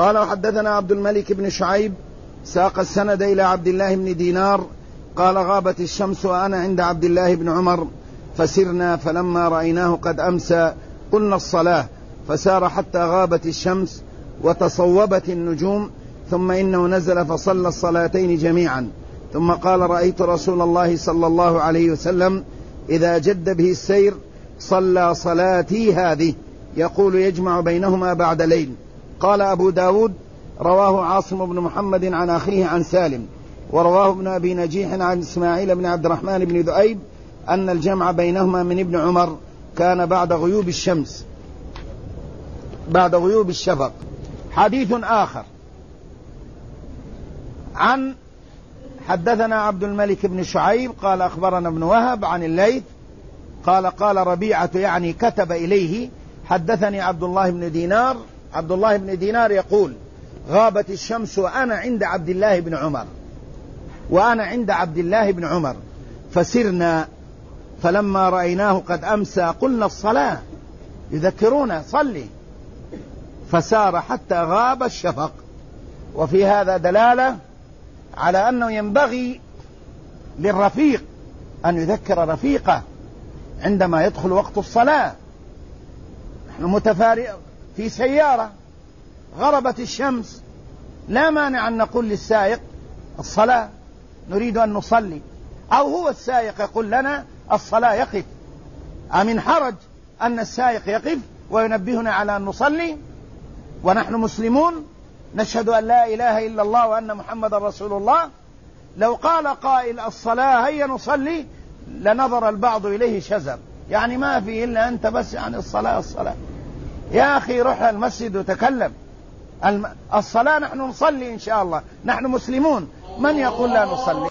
قال وحدثنا عبد الملك بن شعيب ساق السند إلى عبد الله بن دينار قال غابت الشمس وأنا عند عبد الله بن عمر فسرنا فلما رأيناه قد أمسى قلنا الصلاة فسار حتى غابت الشمس وتصوبت النجوم ثم إنه نزل فصلى الصلاتين جميعا ثم قال رأيت رسول الله صلى الله عليه وسلم إذا جد به السير صلى صلاتي هذه يقول يجمع بينهما بعد ليل. قال أبو داود رواه عاصم بن محمد عن أخيه عن سالم ورواه ابن أبي نجيح عن إسماعيل بن عبد الرحمن بن ذؤيب أن الجمع بينهما من ابن عمر كان بعد غيوب الشمس بعد غيوب الشفق. حديث آخر عن حدثنا عبد الملك بن شعيب قال أخبرنا ابن وهب عن الليث قال قال ربيعة يعني كتب إليه حدثني عبد الله بن دينار. عبد الله بن دينار يقول غابت الشمس وأنا عند عبد الله بن عمر فسرنا فلما رأيناه قد أمسى قلنا الصلاة يذكرون صلي فسار حتى غاب الشفق. وفي هذا دلالة على أنه ينبغي للرفيق أن يذكر رفيقه عندما يدخل وقت الصلاة. نحن متفارق في سيارة غربت الشمس لا مانع أن نقول للسائق الصلاة نريد أن نصلي أو هو السائق يقول لنا الصلاة يقف. أمن حرج أن السائق يقف وينبهنا على أن نصلي ونحن مسلمون نشهد أن لا إله إلا الله وأن محمد رسول الله؟ لو قال قائل الصلاة هيا نصلي لنظر البعض إليه شزر يعني ما في إلا أنت بس يعني الصلاة يا أخي روح المسجد وتكلم. الصلاة نحن نصلي إن شاء الله نحن مسلمون من يقول لا نصلي؟